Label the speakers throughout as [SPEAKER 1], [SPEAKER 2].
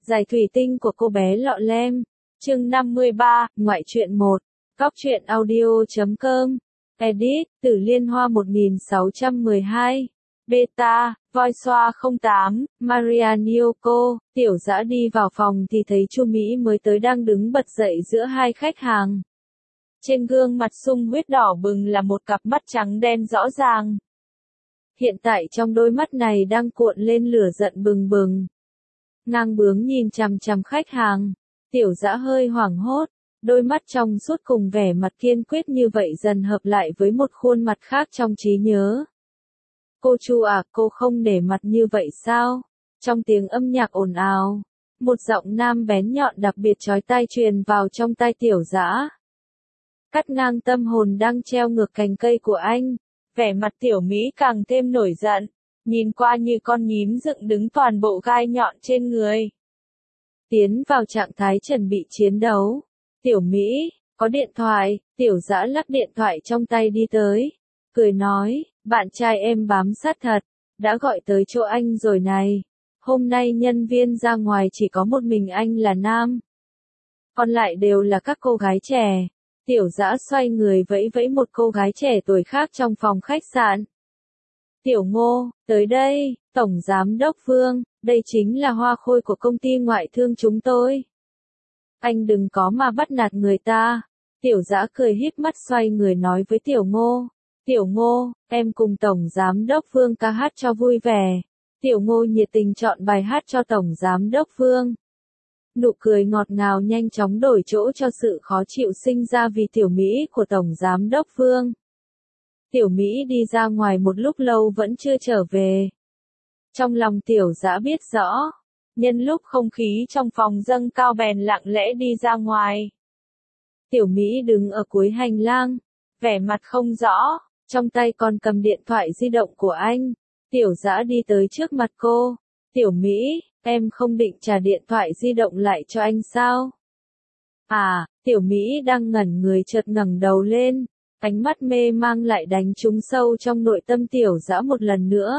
[SPEAKER 1] Giải thủy tinh của cô bé lọ lem. Chương 53, ngoại truyện 1. Cóc truyện audio.com. Edit, Tử Liên Hoa 1612. Beta, Voiceover 08, Maria Nyoko. Tiểu Dã đi vào phòng thì thấy Chu Mỹ mới tới đang đứng bật dậy giữa hai khách hàng. Trên gương mặt sung huyết đỏ bừng là một cặp mắt trắng đen rõ ràng. Hiện tại trong đôi mắt này đang cuộn lên lửa giận bừng bừng. Ngang bướng nhìn chằm chằm khách hàng. Tiểu Dã hơi hoảng hốt, đôi mắt trong suốt cùng vẻ mặt kiên quyết như vậy dần hợp lại với một khuôn mặt khác trong trí nhớ. Cô Chu à, cô không để mặt như vậy sao? Trong tiếng âm nhạc ồn ào, một giọng nam bén nhọn đặc biệt chói tai truyền vào trong tai Tiểu Dã. Cắt ngang tâm hồn đang treo ngược cành cây của anh, vẻ mặt Tiểu Mỹ càng thêm nổi giận, nhìn qua như con nhím dựng đứng toàn bộ gai nhọn trên người. Tiến vào trạng thái chuẩn bị chiến đấu. Tiểu Mỹ, có điện thoại. Tiểu Dã lắc điện thoại trong tay đi tới, cười nói, bạn trai em bám sát thật, đã gọi tới chỗ anh rồi này. Hôm nay nhân viên ra ngoài chỉ có một mình anh là nam, còn lại đều là các cô gái trẻ. Tiểu Dã xoay người vẫy vẫy một cô gái trẻ tuổi khác trong phòng khách sạn. Tiểu Ngô, tới đây, Tổng Giám đốc Vương, đây chính là hoa khôi của công ty ngoại thương chúng tôi. Anh đừng có mà bắt nạt người ta. Tiểu Dã cười híp mắt xoay người nói với Tiểu Ngô. Tiểu Ngô, em cùng Tổng Giám đốc Vương ca hát cho vui vẻ. Tiểu Ngô nhiệt tình chọn bài hát cho Tổng Giám đốc Vương. Nụ cười ngọt ngào nhanh chóng đổi chỗ cho sự khó chịu sinh ra vì Tiểu Mỹ của Tổng Giám đốc Vương. Tiểu Mỹ đi ra ngoài một lúc lâu vẫn chưa trở về. Trong lòng Tiểu Dã biết rõ, nhân lúc không khí trong phòng dâng cao bèn lặng lẽ đi ra ngoài. Tiểu Mỹ đứng ở cuối hành lang, vẻ mặt không rõ, trong tay còn cầm điện thoại di động của anh. Tiểu Dã đi tới trước mặt cô. Tiểu Mỹ, em không định trả điện thoại di động lại cho anh sao? À, Tiểu Mỹ đang ngẩn người chợt ngẩng đầu lên, ánh mắt mê mang lại đánh trúng sâu trong nội tâm Tiểu Dã một lần nữa.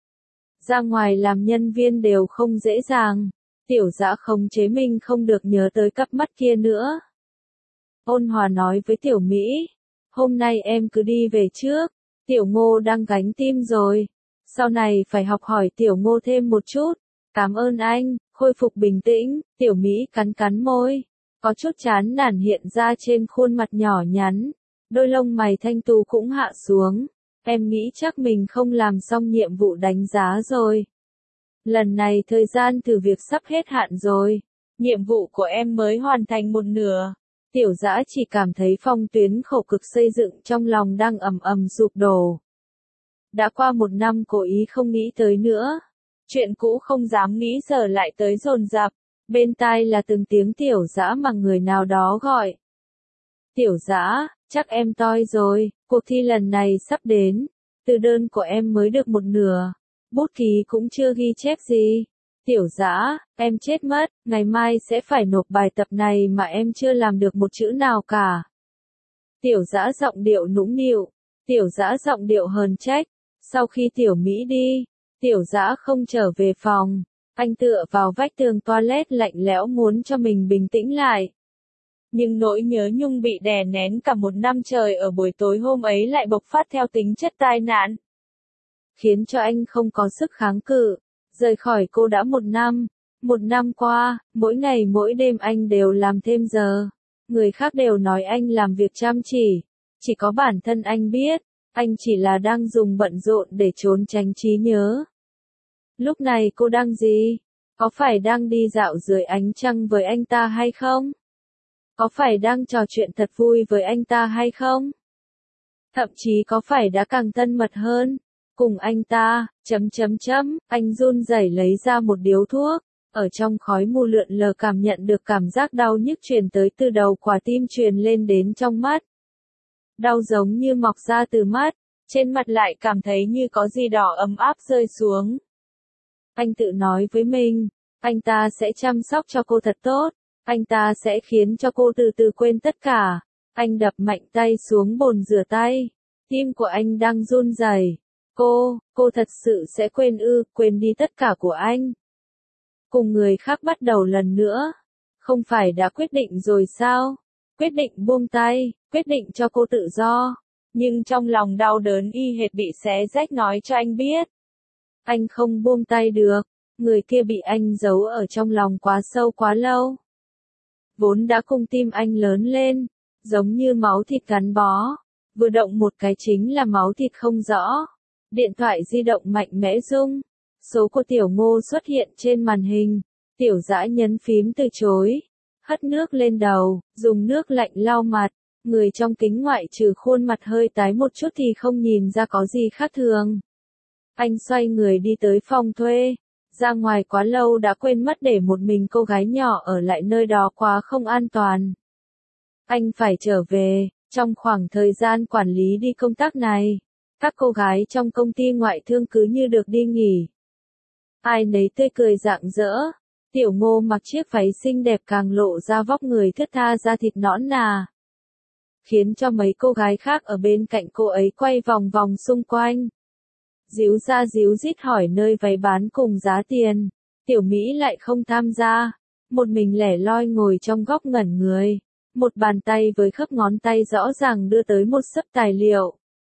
[SPEAKER 1] Ra ngoài làm nhân viên đều không dễ dàng. Tiểu Dã khống chế mình không được nhớ tới cặp mắt kia nữa. Ôn hòa nói với Tiểu Mỹ, hôm nay em cứ đi về trước, Tiểu Ngô đang gánh tim rồi. Sau này phải học hỏi Tiểu Ngô thêm một chút. Cảm ơn anh. Khôi phục bình tĩnh, Tiểu Mỹ cắn cắn môi. Có chút chán nản hiện ra trên khuôn mặt nhỏ nhắn. Đôi lông mày thanh tú cũng hạ xuống. Em nghĩ chắc mình không làm xong nhiệm vụ đánh giá rồi. Lần này thời gian thử việc sắp hết hạn rồi. Nhiệm vụ của em mới hoàn thành một nửa. Tiểu Dã chỉ cảm thấy phong tuyến khổ cực xây dựng trong lòng đang ầm ầm sụp đổ. Đã qua một năm cố ý không nghĩ tới nữa. Chuyện cũ không dám nghĩ giờ lại tới dồn dập. Bên tai là từng tiếng Tiểu Dã mà người nào đó gọi. Tiểu Dã, chắc em toi rồi, cuộc thi lần này sắp đến. Từ đơn của em mới được một nửa. Bút ký cũng chưa ghi chép gì. Tiểu Dã, em chết mất, ngày mai sẽ phải nộp bài tập này mà em chưa làm được một chữ nào cả. Tiểu Dã giọng điệu nũng nịu. Tiểu Dã giọng điệu hờn trách. Sau khi Tiểu Mỹ đi, Tiểu Dã không trở về phòng. Anh tựa vào vách tường toilet lạnh lẽo muốn cho mình bình tĩnh lại. Nhưng nỗi nhớ nhung bị đè nén cả một năm trời ở buổi tối hôm ấy lại bộc phát theo tính chất tai nạn. Khiến cho anh không có sức kháng cự. Rời khỏi cô đã một năm. Một năm qua, mỗi ngày mỗi đêm anh đều làm thêm giờ. Người khác đều nói anh làm việc chăm chỉ. Chỉ có bản thân anh biết, anh chỉ là đang dùng bận rộn để trốn tránh trí nhớ. Lúc này cô đang gì? Có phải đang đi dạo dưới ánh trăng với anh ta hay không? Có phải đang trò chuyện thật vui với anh ta hay không? Thậm chí có phải đã càng thân mật hơn? Cùng anh ta, anh run rẩy lấy ra một điếu thuốc, ở trong khói mù lượn lờ cảm nhận được cảm giác đau nhức truyền tới từ đầu quả tim truyền lên đến trong mắt. Đau giống như mọc ra từ mắt, trên mặt lại cảm thấy như có gì đó ấm áp rơi xuống. Anh tự nói với mình, anh ta sẽ chăm sóc cho cô thật tốt, anh ta sẽ khiến cho cô từ từ quên tất cả. Anh đập mạnh tay xuống bồn rửa tay, tim của anh đang run rẩy. Cô thật sự sẽ quên ư, quên đi tất cả của anh. cùng người khác bắt đầu lần nữa. Không phải đã quyết định rồi sao? Quyết định buông tay, quyết định cho cô tự do. Nhưng trong lòng đau đớn y hệt bị xé rách nói cho anh biết. Anh không buông tay được, người kia bị anh giấu ở trong lòng quá sâu quá lâu. Vốn đã cùng tim anh lớn lên, giống như máu thịt gắn bó. Vừa động một cái chính là máu thịt không rõ. Điện thoại di động mạnh mẽ rung. Số của Tiểu Ngô xuất hiện trên màn hình. Tiểu Dã nhấn phím từ chối. Hất nước lên đầu, dùng nước lạnh lau mặt. Người trong kính ngoại trừ khuôn mặt hơi tái một chút thì không nhìn ra có gì khác thường. Anh xoay người đi tới phòng thuê. Ra ngoài quá lâu đã quên mất để một mình cô gái nhỏ ở lại nơi đó quá không an toàn. Anh phải trở về, trong khoảng thời gian quản lý đi công tác này. Các cô gái trong công ty ngoại thương cứ như được đi nghỉ. Ai nấy tươi cười rạng rỡ. Tiểu Ngô mặc chiếc váy xinh đẹp càng lộ ra vóc người thướt tha da thịt nõn nà. Khiến cho mấy cô gái khác ở bên cạnh cô ấy quay vòng vòng xung quanh. Díu ra díu dít hỏi nơi váy bán cùng giá tiền. Tiểu Mỹ lại không tham gia. Một mình lẻ loi ngồi trong góc ngẩn người. Một bàn tay với khớp ngón tay rõ ràng đưa tới một xấp tài liệu.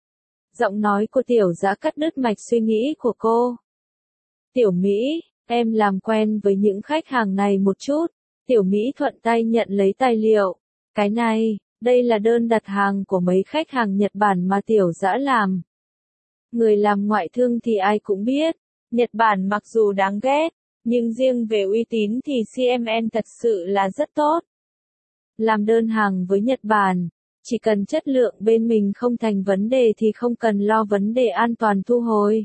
[SPEAKER 1] Giọng nói của Tiểu Dã cắt đứt mạch suy nghĩ của cô. Tiểu Mỹ, em làm quen với những khách hàng này một chút. Tiểu Mỹ thuận tay nhận lấy tài liệu. Cái này, đây là đơn đặt hàng của mấy khách hàng Nhật Bản mà Tiểu Dã làm. Người làm ngoại thương thì ai cũng biết, Nhật Bản mặc dù đáng ghét, nhưng riêng về uy tín thì CMN thật sự là rất tốt. Làm đơn hàng với Nhật Bản, chỉ cần chất lượng bên mình không thành vấn đề thì không cần lo vấn đề an toàn thu hồi.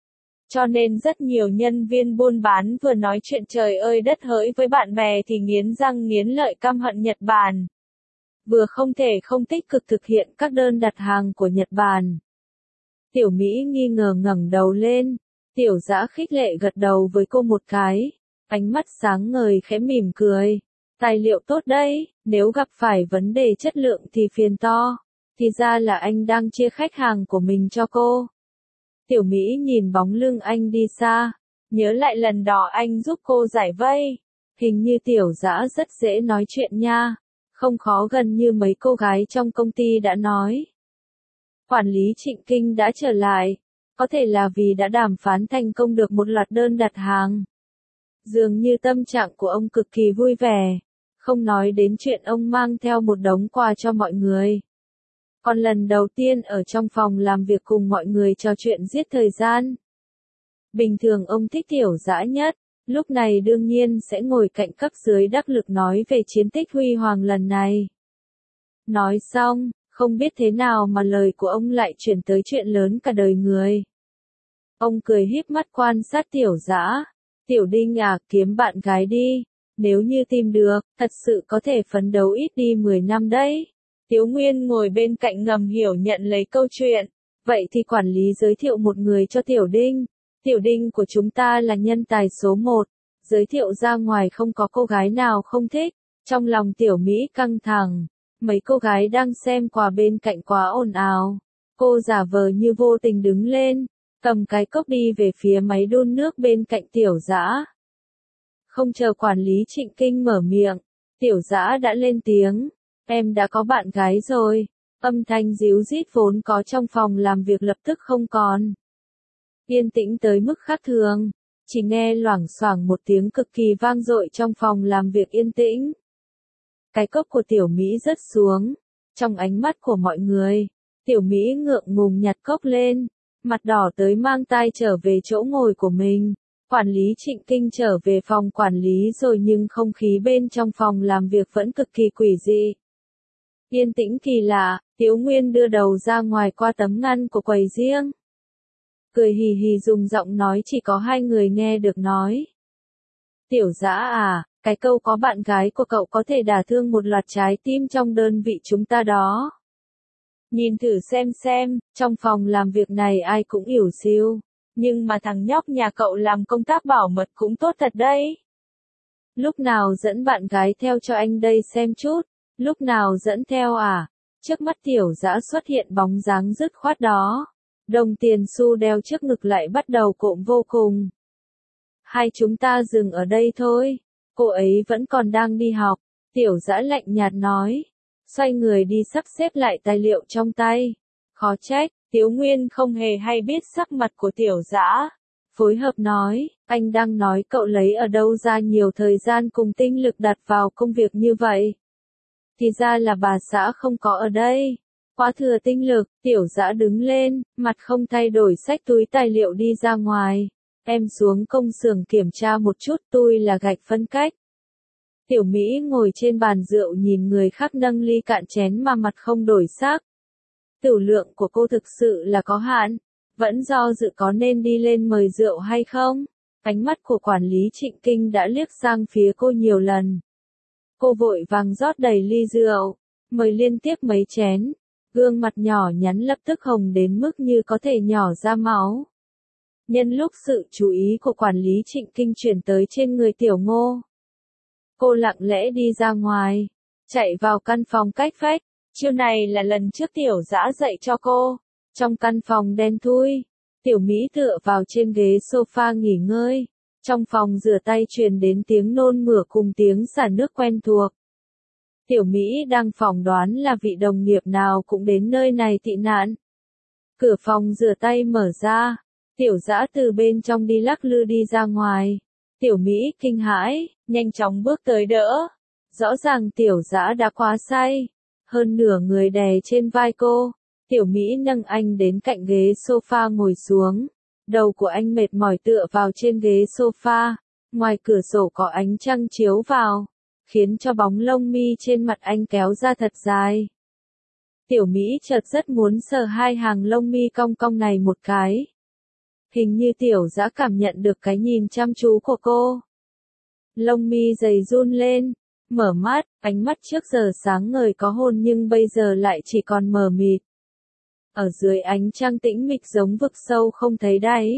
[SPEAKER 1] Cho nên rất nhiều nhân viên buôn bán vừa nói chuyện trời ơi đất hỡi với bạn bè thì nghiến răng nghiến lợi căm hận Nhật Bản. Vừa không thể không tích cực thực hiện các đơn đặt hàng của Nhật Bản. Tiểu Mỹ nghi ngờ ngẩng đầu lên, Tiểu Dã khích lệ gật đầu với cô một cái, ánh mắt sáng ngời khẽ mỉm cười. Tài liệu tốt đấy, nếu gặp phải vấn đề chất lượng thì phiền to, thì ra là anh đang chia khách hàng của mình cho cô. Tiểu Mỹ nhìn bóng lưng anh đi xa, nhớ lại lần đó anh giúp cô giải vây, hình như Tiểu Dã rất dễ nói chuyện nha, không khó gần như mấy cô gái trong công ty đã nói. Quản lý Trịnh Kinh đã trở lại, có thể là vì đã đàm phán thành công được một loạt đơn đặt hàng. Dường như tâm trạng của ông cực kỳ vui vẻ, không nói đến chuyện ông mang theo một đống quà cho mọi người. Còn lần đầu tiên ở trong phòng làm việc cùng mọi người trò chuyện giết thời gian. Bình thường ông thích Tiểu Dã nhất, lúc này đương nhiên sẽ ngồi cạnh cấp dưới đắc lực nói về chiến tích huy hoàng lần này. Nói xong, không biết thế nào mà lời của ông lại chuyển tới chuyện lớn cả đời người. Ông cười híp mắt quan sát Tiểu Dã. Tiểu Đinh à, kiếm bạn gái đi. Nếu như tìm được, thật sự có thể phấn đấu ít đi 10 năm đấy. Tiếu Nguyên ngồi bên cạnh ngầm hiểu nhận lấy câu chuyện. Vậy thì quản lý giới thiệu một người cho Tiểu Đinh. Tiểu Đinh của chúng ta là nhân tài số 1. Giới thiệu ra ngoài không có cô gái nào không thích. Trong lòng Tiểu Mỹ căng thẳng. Mấy cô gái đang xem quà bên cạnh quá ồn ào. Cô giả vờ như vô tình đứng lên, cầm cái cốc đi về phía máy đun nước bên cạnh Tiểu Dã. Không chờ quản lý Trịnh Kinh mở miệng, Tiểu Dã đã lên tiếng. Em đã có bạn gái rồi. Âm thanh ríu rít vốn có trong phòng làm việc lập tức không còn. Yên tĩnh tới mức khác thường. Chỉ nghe loảng xoảng một tiếng cực kỳ vang dội trong phòng làm việc yên tĩnh. Cái cốc của Tiểu Mỹ rớt xuống. Trong ánh mắt của mọi người, Tiểu Mỹ ngượng ngùng nhặt cốc lên. Mặt đỏ tới mang tai trở về chỗ ngồi của mình. Quản lý Trịnh Kinh trở về phòng quản lý rồi nhưng không khí bên trong phòng làm việc vẫn cực kỳ quỷ dị. Yên tĩnh kỳ lạ, Tiếu Nguyên đưa đầu ra ngoài qua tấm ngăn của quầy riêng. Cười hì hì dùng giọng nói chỉ có hai người nghe được nói. Tiểu Dã à, cái câu có bạn gái của cậu có thể đả thương một loạt trái tim trong đơn vị chúng ta đó. Nhìn thử xem, trong phòng làm việc này ai cũng ỉu xìu. Nhưng mà thằng nhóc nhà cậu làm công tác bảo mật cũng tốt thật đấy. Lúc nào dẫn bạn gái theo cho anh đây xem chút. Lúc nào dẫn theo à? Trước mắt Tiểu Dã xuất hiện bóng dáng dứt khoát đó. Đồng tiền xu đeo trước ngực lại bắt đầu cộm vô cùng. Hai chúng ta dừng ở đây thôi. Cô ấy vẫn còn đang đi học. Tiểu Dã lạnh nhạt nói. Xoay người đi sắp xếp lại tài liệu trong tay. Khó trách, Tiếu Nguyên không hề hay biết sắc mặt của Tiểu Dã. Phối hợp nói, anh đang nói cậu lấy ở đâu ra nhiều thời gian cùng tinh lực đặt vào công việc như vậy. Thì ra là bà xã không có ở đây. Quá thừa tinh lực, Tiểu Dã đứng lên, mặt không thay đổi xách túi tài liệu đi ra ngoài. Em xuống công xưởng kiểm tra một chút, tôi là gạch phân cách. Tiểu Mỹ ngồi trên bàn rượu nhìn người khác nâng ly cạn chén mà mặt không đổi sắc. Tửu lượng của cô thực sự là có hạn, vẫn do dự có nên đi lên mời rượu hay không. Ánh mắt của quản lý Trịnh Kinh đã liếc sang phía cô nhiều lần. Cô vội vàng rót đầy ly rượu, mời liên tiếp mấy chén. Gương mặt nhỏ nhắn lập tức hồng đến mức như có thể nhỏ ra máu. Nhân lúc sự chú ý của quản lý Trịnh Kinh chuyển tới trên người Tiểu Ngô, cô lặng lẽ đi ra ngoài, chạy vào căn phòng cách vách. Chiêu này là lần trước Tiểu Dã dạy cho cô. Trong căn phòng đen thui, Tiểu Mỹ tựa vào trên ghế sofa nghỉ ngơi. Trong phòng rửa tay truyền đến tiếng nôn mửa cùng tiếng xả nước quen thuộc. Tiểu Mỹ đang phỏng đoán là vị đồng nghiệp nào cũng đến nơi này tị nạn. Cửa phòng rửa tay mở ra, Tiểu Dã từ bên trong đi lắc lư đi ra ngoài. Tiểu Mỹ kinh hãi, nhanh chóng bước tới đỡ. Rõ ràng Tiểu Dã đã quá say, hơn nửa người đè trên vai cô. Tiểu Mỹ nâng anh đến cạnh ghế sofa ngồi xuống. Đầu của anh mệt mỏi tựa vào trên ghế sofa. Ngoài cửa sổ có ánh trăng chiếu vào, khiến cho bóng lông mi trên mặt anh kéo ra thật dài. Tiểu Mỹ chợt rất muốn sờ hai hàng lông mi cong cong này một cái. Hình như Tiểu Dã cảm nhận được cái nhìn chăm chú của cô. Lông mi dày run lên, mở mắt, ánh mắt trước giờ sáng ngời có hồn nhưng bây giờ lại chỉ còn mờ mịt. Ở dưới ánh trăng tĩnh mịch giống vực sâu không thấy đáy.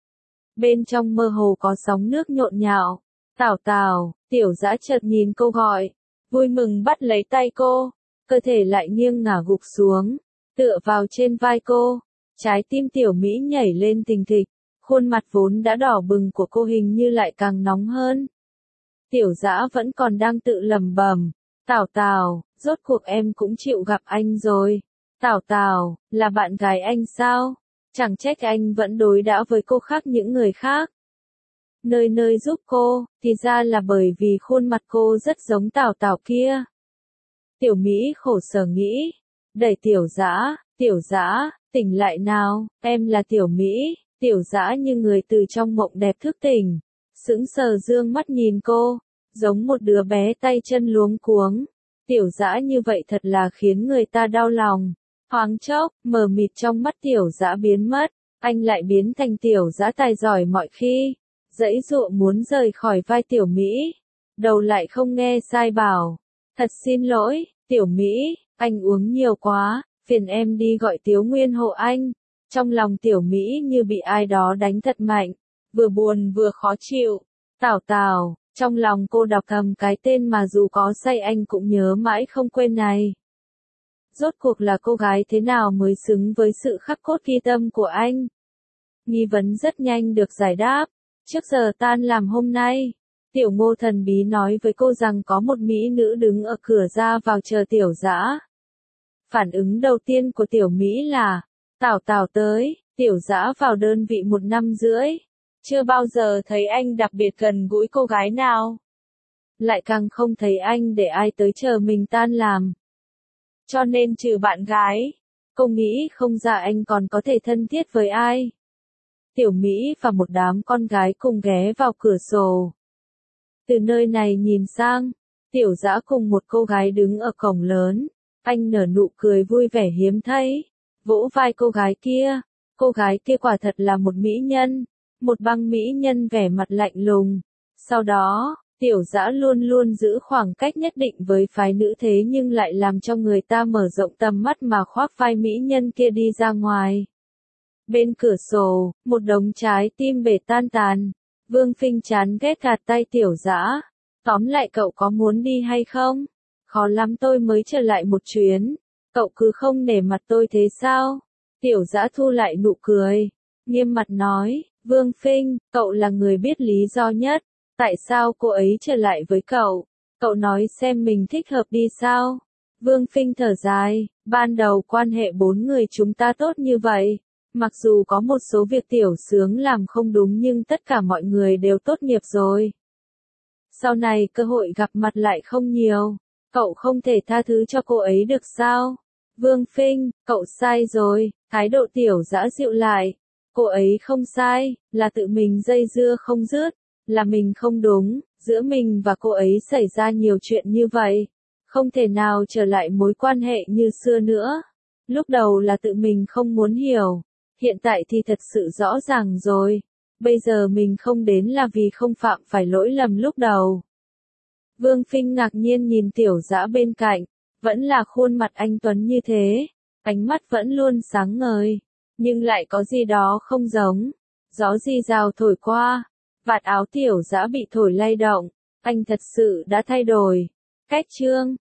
[SPEAKER 1] Bên trong mơ hồ có sóng nước nhộn nhạo. Tảo Tảo, Tiểu Dã chợt nhìn cô gọi, vui mừng bắt lấy tay cô, cơ thể lại nghiêng ngả gục xuống, tựa vào trên vai cô. Trái tim Tiểu Mỹ nhảy lên thình thịch, khuôn mặt vốn đã đỏ bừng của cô hình như lại càng nóng hơn. Tiểu Dã vẫn còn đang tự lẩm bẩm, Tảo Tảo, rốt cuộc em cũng chịu gặp anh rồi. Tảo Tảo, là bạn gái anh sao? Chẳng trách anh vẫn đối đãi với cô khác những người khác. Nơi nơi giúp cô, thì ra là bởi vì khuôn mặt cô rất giống Tảo Tảo kia. Tiểu Mỹ khổ sở nghĩ, đẩy Tiểu Dã, tỉnh lại nào, em là Tiểu Mỹ. Tiểu Dã như người từ trong mộng đẹp thức tỉnh, sững sờ dương mắt nhìn cô, giống một đứa bé tay chân luống cuống. Tiểu Dã như vậy thật là khiến người ta đau lòng. Thoáng chốc, mờ mịt trong mắt Tiểu Dã biến mất, anh lại biến thành Tiểu Dã tài giỏi mọi khi, giãy giụa muốn rời khỏi vai Tiểu Mỹ, đầu lại không nghe sai bảo, thật xin lỗi, Tiểu Mỹ, anh uống nhiều quá, phiền em đi gọi Tiếu Nguyên hộ anh. Trong lòng Tiểu Mỹ như bị ai đó đánh thật mạnh, vừa buồn vừa khó chịu. Tảo Tảo, trong lòng cô đọc thầm cái tên mà dù có say anh cũng nhớ mãi không quên này. Rốt cuộc là cô gái thế nào mới xứng với sự khắc cốt ghi tâm của anh? Nghi vấn rất nhanh được giải đáp. Trước giờ tan làm hôm nay, Tiểu Ngô thần bí nói với cô rằng có một mỹ nữ đứng ở cửa ra vào chờ Tiểu Dã. Phản ứng đầu tiên của Tiểu Mỹ là, Tảo Tảo tới. Tiểu Dã vào đơn vị 1 năm rưỡi, chưa bao giờ thấy anh đặc biệt gần gũi cô gái nào. Lại càng không thấy anh để ai tới chờ mình tan làm. Cho nên trừ bạn gái, cô nghĩ không ra anh còn có thể thân thiết với ai. Tiểu Mỹ và một đám con gái cùng ghé vào cửa sổ. Từ nơi này nhìn sang, Tiểu Dã cùng một cô gái đứng ở cổng lớn. Anh nở nụ cười vui vẻ hiếm thấy, vỗ vai cô gái kia. Cô gái kia quả thật là một mỹ nhân, một băng mỹ nhân vẻ mặt lạnh lùng. Sau đó, Tiểu Dã luôn luôn giữ khoảng cách nhất định với phái nữ thế nhưng lại làm cho người ta mở rộng tầm mắt mà khoác vai mỹ nhân kia đi ra ngoài. Bên cửa sổ, một đống trái tim bể tan tàn. Vương Phinh chán ghét gạt tay Tiểu Dã. Tóm lại cậu có muốn đi hay không? Khó lắm tôi mới trở lại một chuyến. Cậu cứ không nể mặt tôi thế sao? Tiểu Dã thu lại nụ cười, nghiêm mặt nói, Vương Phinh, cậu là người biết lý do nhất. Tại sao cô ấy trở lại với cậu? Cậu nói xem mình thích hợp đi sao? Vương Phinh thở dài, ban đầu quan hệ bốn người chúng ta tốt như vậy. Mặc dù có một số việc tiểu sướng làm không đúng nhưng tất cả mọi người đều tốt nghiệp rồi. Sau này cơ hội gặp mặt lại không nhiều. Cậu không thể tha thứ cho cô ấy được sao? Vương Phinh, cậu sai rồi, thái độ tiểu dã dịu lại. Cô ấy không sai, là tự mình dây dưa không dứt, là mình không đúng, giữa mình và cô ấy xảy ra nhiều chuyện như vậy. Không thể nào trở lại mối quan hệ như xưa nữa. Lúc đầu là tự mình không muốn hiểu, hiện tại thì thật sự rõ ràng rồi. Bây giờ mình không đến là vì không phạm phải lỗi lầm lúc đầu. Vương Phinh ngạc nhiên nhìn tiểu dã bên cạnh, vẫn là khuôn mặt anh tuấn như thế, ánh mắt vẫn luôn sáng ngời, nhưng lại có gì đó không giống. Gió rì rào thổi qua, vạt áo tiểu dã bị thổi lay động, anh thật sự đã thay đổi. Cách chương